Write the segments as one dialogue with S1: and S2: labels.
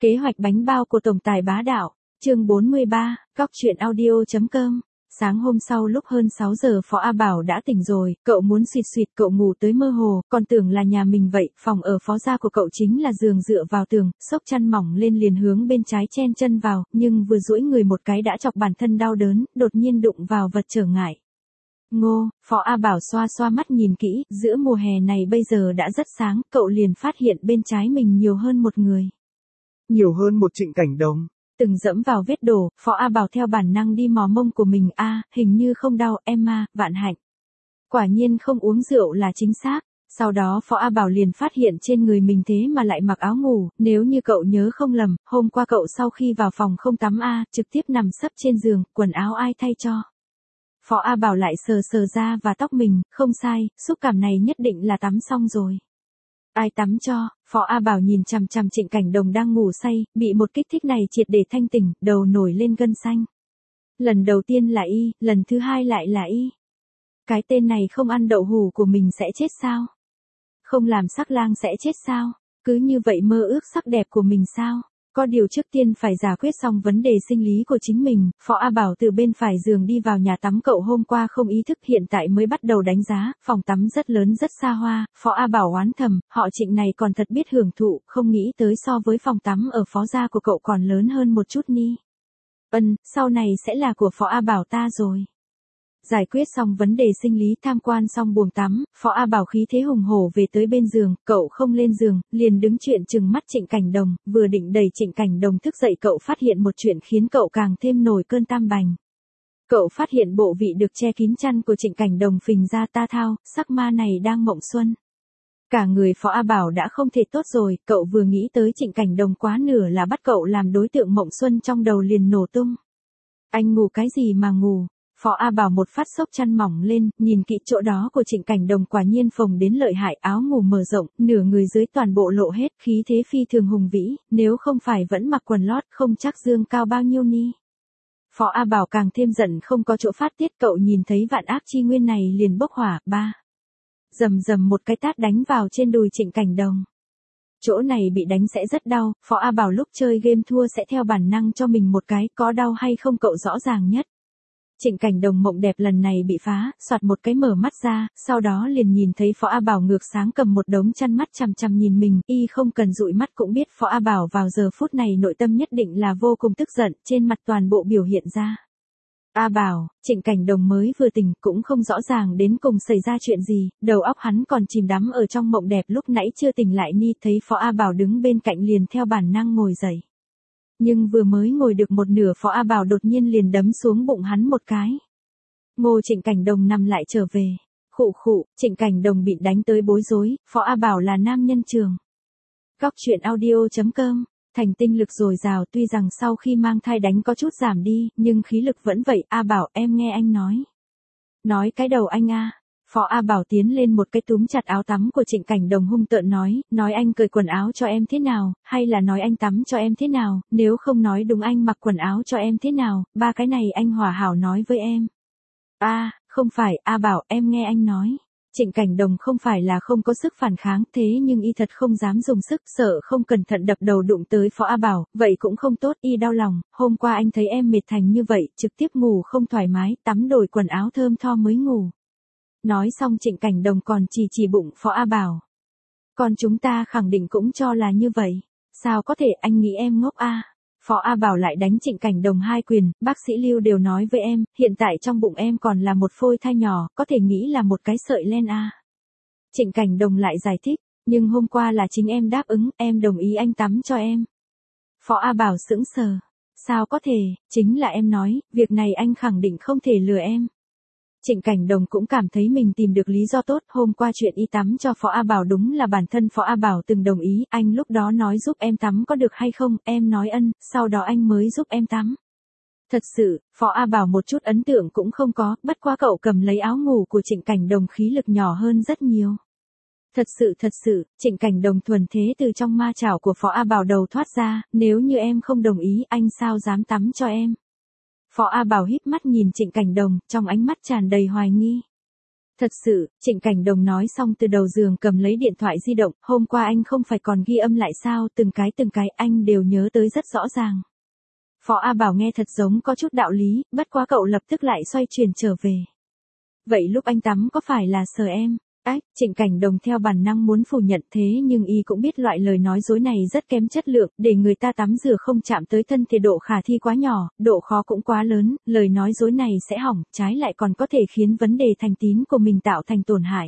S1: Kế hoạch bánh bao của tổng tài bá đạo, chương 43, Cóc truyện audio.com. Sáng hôm sau lúc hơn 6 giờ Phó A Bảo đã tỉnh rồi, cậu muốn suýt suýt cậu ngủ tới mơ hồ, còn tưởng là nhà mình vậy, phòng ở Phó gia của cậu chính là giường dựa vào tường, xốc chăn mỏng lên liền hướng bên trái chen chân vào, nhưng vừa duỗi người một cái đã chọc bản thân đau đớn, đột nhiên đụng vào vật trở ngại. Ngô, Phó A Bảo xoa xoa mắt nhìn kỹ, giữa mùa hè này bây giờ đã rất sáng, cậu liền phát hiện bên trái mình nhiều hơn một người.
S2: Nhiều hơn một Trịnh Cảnh Đồng.
S1: Từng dẫm vào vết đổ, Phó A Bảo theo bản năng đi mò mông của mình, hình như không đau, Emma, vạn hạnh. Quả nhiên không uống rượu là chính xác. Sau đó Phó A Bảo liền phát hiện trên người mình thế mà lại mặc áo ngủ, nếu như cậu nhớ không lầm, hôm qua cậu sau khi vào phòng không tắm trực tiếp nằm sấp trên giường, quần áo ai thay cho. Phó A Bảo lại sờ sờ da và tóc mình, không sai, xúc cảm này nhất định là tắm xong rồi. Ai tắm cho? Phó A Bảo nhìn chằm chằm Trịnh Cảnh Đồng đang ngủ say, bị một kích thích này triệt để thanh tỉnh, đầu nổi lên gân xanh. Lần đầu tiên là y, lần thứ hai lại là y. Cái tên này không ăn đậu hủ của mình sẽ chết sao? Không làm sắc lang sẽ chết sao? Cứ như vậy mơ ước sắc đẹp của mình sao? Có điều trước tiên phải giải quyết xong vấn đề sinh lý của chính mình, Phó A Bảo từ bên phải giường đi vào nhà tắm cậu hôm qua không ý thức hiện tại mới bắt đầu đánh giá, phòng tắm rất lớn rất xa hoa, Phó A Bảo oán thầm, họ Trịnh này còn thật biết hưởng thụ, không nghĩ tới so với phòng tắm ở Phó gia của cậu còn lớn hơn một chút ni. Sau này sẽ là của Phó A Bảo ta rồi. Giải quyết xong vấn đề sinh lý tham quan xong buồng tắm, Phó A Bảo khí thế hùng hổ về tới bên giường, cậu không lên giường, liền đứng chuyện trừng mắt Trịnh Cảnh Đồng, vừa định đẩy Trịnh Cảnh Đồng thức dậy cậu phát hiện một chuyện khiến cậu càng thêm nổi cơn tam bành. Cậu phát hiện bộ vị được che kín chăn của Trịnh Cảnh Đồng phình ra ta thao, sắc ma này đang mộng xuân. Cả người Phó A Bảo đã không thể tốt rồi, cậu vừa nghĩ tới Trịnh Cảnh Đồng quá nửa là bắt cậu làm đối tượng mộng xuân trong đầu liền nổ tung. Anh ngủ cái gì mà ngủ? Phó A Bảo một phát xốc chăn mỏng lên, nhìn kỹ chỗ đó của Trịnh Cảnh Đồng quả nhiên phồng đến lợi hại, áo ngủ mở rộng, nửa người dưới toàn bộ lộ hết, khí thế phi thường hùng vĩ, nếu không phải vẫn mặc quần lót không chắc dương cao bao nhiêu ni. Phó A Bảo càng thêm giận không có chỗ phát tiết, cậu nhìn thấy vạn ác chi nguyên này liền bốc hỏa, rầm rầm một cái tát đánh vào trên đùi Trịnh Cảnh Đồng. Chỗ này bị đánh sẽ rất đau, Phó A Bảo lúc chơi game thua sẽ theo bản năng cho mình một cái, có đau hay không cậu rõ ràng nhất. Trịnh Cảnh Đồng mộng đẹp lần này bị phá, soạt một cái mở mắt ra, sau đó liền nhìn thấy Phó A Bảo ngược sáng cầm một đống chăn mắt chằm chằm nhìn mình, y không cần dụi mắt cũng biết Phó A Bảo vào giờ phút này nội tâm nhất định là vô cùng tức giận, trên mặt toàn bộ biểu hiện ra. A Bảo, Trịnh Cảnh Đồng mới vừa tỉnh cũng không rõ ràng đến cùng xảy ra chuyện gì, đầu óc hắn còn chìm đắm ở trong mộng đẹp lúc nãy chưa tỉnh lại ni, thấy Phó A Bảo đứng bên cạnh liền theo bản năng ngồi dậy. Nhưng vừa mới ngồi được một nửa Phó A Bảo đột nhiên liền đấm xuống bụng hắn một cái. Ngô Trịnh Cảnh Đồng nằm lại trở về. Khụ khụ, Trịnh Cảnh Đồng bị đánh tới bối rối, Phó A Bảo là nam nhân trường. Cóc truyện audio.com. Thành tinh lực dồi dào tuy rằng sau khi mang thai đánh có chút giảm đi, nhưng khí lực vẫn vậy, A Bảo em nghe anh nói. Nói cái đầu anh a. Phó A Bảo tiến lên một cái túm chặt áo tắm của Trịnh Cảnh Đồng hung tợn nói anh cởi quần áo cho em thế nào, hay là nói anh tắm cho em thế nào, nếu không nói đúng anh mặc quần áo cho em thế nào, ba cái này anh hòa hảo nói với em. Không phải, A Bảo em nghe anh nói. Trịnh Cảnh Đồng không phải là không có sức phản kháng, thế nhưng y thật không dám dùng sức, sợ không cẩn thận đập đầu đụng tới Phó A Bảo, vậy cũng không tốt, y đau lòng, hôm qua anh thấy em mệt thành như vậy, trực tiếp ngủ không thoải mái, tắm đổi quần áo thơm tho mới ngủ. Nói xong Trịnh Cảnh Đồng còn chỉ bụng Phó A Bảo. Còn chúng ta khẳng định cũng cho là như vậy. Sao có thể anh nghĩ em ngốc a? Phó A Bảo lại đánh Trịnh Cảnh Đồng 2 quyền, bác sĩ Lưu đều nói với em, hiện tại trong bụng em còn là một phôi thai nhỏ, có thể nghĩ là một cái sợi len a. Trịnh Cảnh Đồng lại giải thích, nhưng hôm qua là chính em đáp ứng, em đồng ý anh tắm cho em. Phó A Bảo sững sờ. Sao có thể, chính là em nói, việc này anh khẳng định không thể lừa em. Trịnh Cảnh Đồng cũng cảm thấy mình tìm được lý do tốt, hôm qua chuyện y tắm cho Phó A Bảo đúng là bản thân Phó A Bảo từng đồng ý, anh lúc đó nói giúp em tắm có được hay không, em nói sau đó anh mới giúp em tắm. Thật sự, Phó A Bảo một chút ấn tượng cũng không có, bất quá cậu cầm lấy áo ngủ của Trịnh Cảnh Đồng khí lực nhỏ hơn rất nhiều. Thật sự, Trịnh Cảnh Đồng thuần thế từ trong ma chảo của Phó A Bảo đầu thoát ra, nếu như em không đồng ý, anh sao dám tắm cho em. Phó A Bảo híp mắt nhìn Trịnh Cảnh Đồng, trong ánh mắt tràn đầy hoài nghi. Thật sự, Trịnh Cảnh Đồng nói xong từ đầu giường cầm lấy điện thoại di động, hôm qua anh không phải còn ghi âm lại sao, từng cái anh đều nhớ tới rất rõ ràng. Phó A Bảo nghe thật giống có chút đạo lý, bất quá cậu lập tức lại xoay chuyển trở về. Vậy lúc anh tắm có phải là sờ em? Ách, Trịnh Cảnh Đồng theo bản năng muốn phủ nhận thế nhưng y cũng biết loại lời nói dối này rất kém chất lượng, để người ta tắm rửa không chạm tới thân thì độ khả thi quá nhỏ, độ khó cũng quá lớn, lời nói dối này sẽ hỏng, trái lại còn có thể khiến vấn đề thành tín của mình tạo thành tổn hại.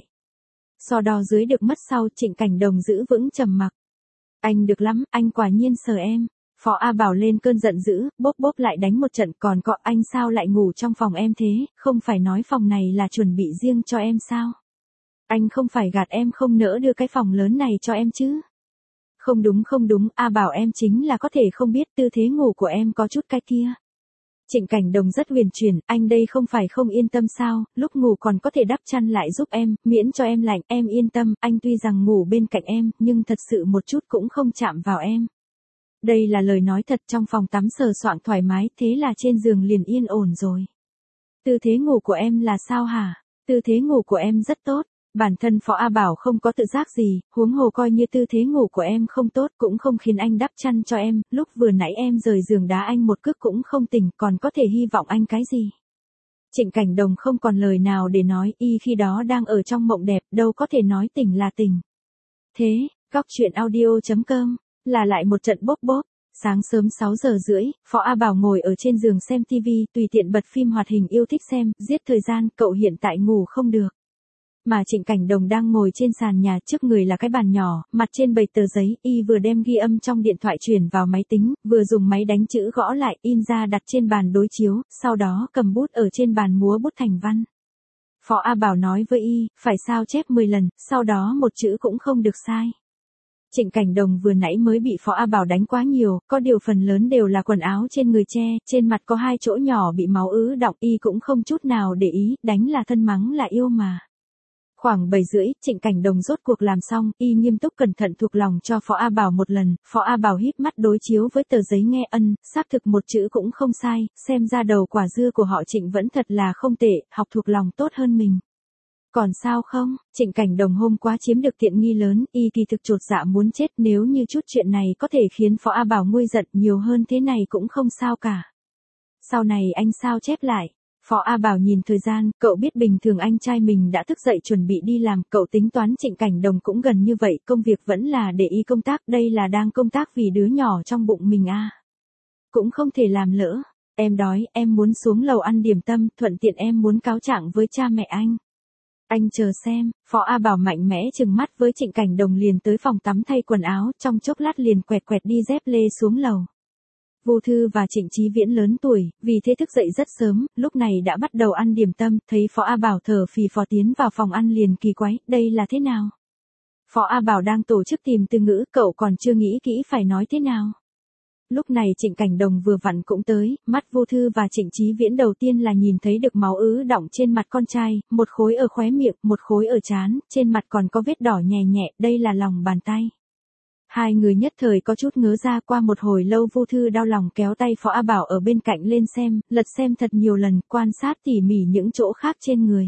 S1: So đo dưới được mất sau, Trịnh Cảnh Đồng giữ vững trầm mặc. Anh được lắm, anh quả nhiên sờ em. Phó A Bảo lên cơn giận dữ, bốp lại đánh một trận, còn có anh sao lại ngủ trong phòng em thế, không phải nói phòng này là chuẩn bị riêng cho em sao? Anh không phải gạt em không nỡ đưa cái phòng lớn này cho em chứ? Không đúng, A Bảo em chính là có thể không biết tư thế ngủ của em có chút cái kia. Trịnh Cảnh Đồng rất huyền chuyển, anh đây không phải không yên tâm sao, lúc ngủ còn có thể đắp chăn lại giúp em, miễn cho em lạnh, em yên tâm, anh tuy rằng ngủ bên cạnh em, nhưng thật sự một chút cũng không chạm vào em. Đây là lời nói thật, trong phòng tắm sờ soạng thoải mái, thế là trên giường liền yên ổn rồi. Tư thế ngủ của em là sao hả? Tư thế ngủ của em rất tốt. Bản thân Phó A Bảo không có tự giác gì, huống hồ coi như tư thế ngủ của em không tốt cũng không khiến anh đắp chăn cho em, lúc vừa nãy em rời giường đá anh một cước cũng không tỉnh, còn có thể hy vọng anh cái gì. Trịnh Cảnh Đồng không còn lời nào để nói, y khi đó đang ở trong mộng đẹp, đâu có thể nói tỉnh là tỉnh. Thế, góc chuyện audio.com, là lại một trận bốp. Sáng sớm 6 giờ rưỡi, Phó A Bảo ngồi ở trên giường xem TV, tùy tiện bật phim hoạt hình yêu thích xem, giết thời gian, cậu hiện tại ngủ không được. Mà Trịnh Cảnh Đồng đang ngồi trên sàn nhà, trước người là cái bàn nhỏ, mặt trên bày tờ giấy, y vừa đem ghi âm trong điện thoại chuyển vào máy tính, vừa dùng máy đánh chữ gõ lại, in ra đặt trên bàn đối chiếu, sau đó cầm bút ở trên bàn múa bút thành văn. Phó A Bảo nói với y, phải sao chép 10 lần, sau đó một chữ cũng không được sai. Trịnh Cảnh Đồng vừa nãy mới bị Phó A Bảo đánh quá nhiều, có điều phần lớn đều là quần áo trên người che, trên mặt có 2 chỗ nhỏ bị máu ứ đọng, y cũng không chút nào để ý, đánh là thân mắng là yêu mà. Khoảng 7 rưỡi, Trịnh Cảnh Đồng rốt cuộc làm xong, y nghiêm túc cẩn thận thuộc lòng cho Phó A Bảo một lần, Phó A Bảo híp mắt đối chiếu với tờ giấy nghe xác thực một chữ cũng không sai, xem ra đầu quả dưa của họ Trịnh vẫn thật là không tệ, học thuộc lòng tốt hơn mình. Còn sao không, Trịnh Cảnh Đồng hôm qua chiếm được tiện nghi lớn, y kỳ thực chột dạ muốn chết, nếu như chút chuyện này có thể khiến Phó A Bảo nguôi giận nhiều hơn thế này cũng không sao cả. Sau này anh sao chép lại. Phó A Bảo nhìn thời gian, cậu biết bình thường anh trai mình đã thức dậy chuẩn bị đi làm, cậu tính toán Trịnh Cảnh Đồng cũng gần như vậy, công việc vẫn là để y công tác, đây là đang công tác vì đứa nhỏ trong bụng mình à. Cũng không thể làm lỡ, em đói, em muốn xuống lầu ăn điểm tâm, thuận tiện em muốn cáo trạng với cha mẹ anh. Anh chờ xem, Phó A Bảo mạnh mẽ trừng mắt với Trịnh Cảnh Đồng liền tới phòng tắm thay quần áo, trong chốc lát liền quẹt đi dép lê xuống lầu. Vô Thư và Trịnh Chí Viễn lớn tuổi, vì thế thức dậy rất sớm, lúc này đã bắt đầu ăn điểm tâm, thấy Phó A Bảo thở phì phò tiến vào phòng ăn liền kỳ quái, đây là thế nào? Phó A Bảo đang tổ chức tìm từ ngữ, cậu còn chưa nghĩ kỹ phải nói thế nào. Lúc này Trịnh Cảnh Đồng vừa vặn cũng tới, mắt Vô Thư và Trịnh Chí Viễn đầu tiên là nhìn thấy được máu ứ đọng trên mặt con trai, một khối ở khóe miệng, một khối ở trán, trên mặt còn có vết đỏ nhẹ, đây là lòng bàn tay. Hai người nhất thời có chút ngớ ra, qua một hồi lâu Vô Thư đau lòng kéo tay Phó A Bảo ở bên cạnh lên xem, lật xem thật nhiều lần, quan sát tỉ mỉ những chỗ khác trên người.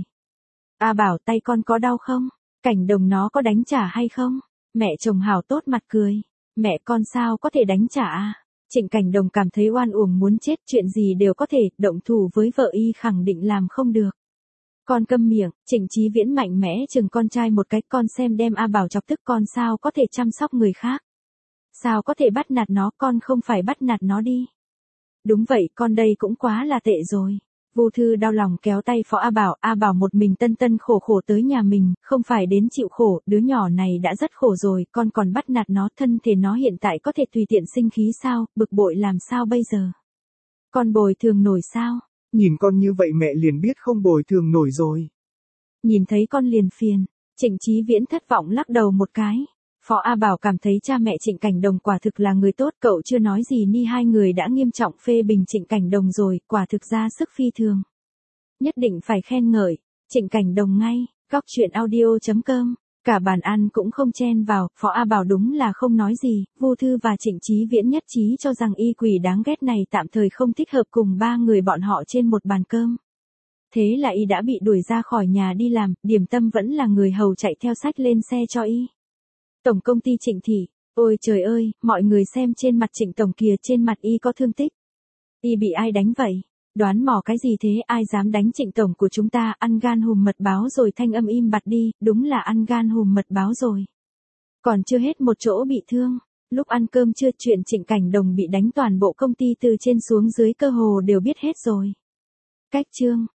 S1: A Bảo, tay con có đau không? Cảnh Đồng nó có đánh trả hay không? Mẹ chồng hảo tốt mặt cười. Mẹ con sao có thể đánh trả à? Trịnh Cảnh Đồng cảm thấy oan uổng muốn chết, chuyện gì đều có thể, động thủ với vợ y khẳng định làm không được. Con câm miệng, Trịnh Chí Viễn mạnh mẽ chừng con trai một cái, con xem đem A Bảo chọc tức, con sao có thể chăm sóc người khác. Sao có thể bắt nạt nó, con không phải bắt nạt nó đi. Đúng vậy, con đây cũng quá là tệ rồi. Vô Thư đau lòng kéo tay Phó A Bảo một mình tân khổ tới nhà mình, không phải đến chịu khổ, đứa nhỏ này đã rất khổ rồi, con còn bắt nạt nó, thân thể nó hiện tại có thể tùy tiện sinh khí sao, bực bội làm sao bây giờ. Con bồi thường nổi sao?
S2: Nhìn con như vậy mẹ liền biết không bồi thường nổi rồi.
S1: Nhìn thấy con liền phiền, Trịnh Chí Viễn thất vọng lắc đầu một cái. Phó A Bảo cảm thấy cha mẹ Trịnh Cảnh Đồng quả thực là người tốt, cậu chưa nói gì ni hai người đã nghiêm trọng phê bình Trịnh Cảnh Đồng rồi, quả thực ra sức phi thường. Nhất định phải khen ngợi, Trịnh Cảnh Đồng ngay, góc chuyện audio.com, cả bàn ăn cũng không chen vào, Phó A Bảo đúng là không nói gì, Vô Thư và Trịnh Chí Viễn nhất trí cho rằng y quỷ đáng ghét này tạm thời không thích hợp cùng ba người bọn họ trên một bàn cơm. Thế là y đã bị đuổi ra khỏi nhà đi làm, Điểm Tâm vẫn là người hầu chạy theo xách lên xe cho y. Tổng công ty Trịnh Thị, ôi trời ơi, mọi người xem trên mặt Trịnh Tổng kìa, trên mặt y có thương tích. Y bị ai đánh vậy? Đoán mò cái gì thế, ai dám đánh Trịnh Tổng của chúng ta, ăn gan hùm mật báo rồi, thanh âm im bặt đi, đúng là ăn gan hùm mật báo rồi. Còn chưa hết một chỗ bị thương. Lúc ăn cơm trưa, chuyện Trịnh Cảnh Đồng bị đánh toàn bộ công ty từ trên xuống dưới cơ hồ đều biết hết rồi. Cách chương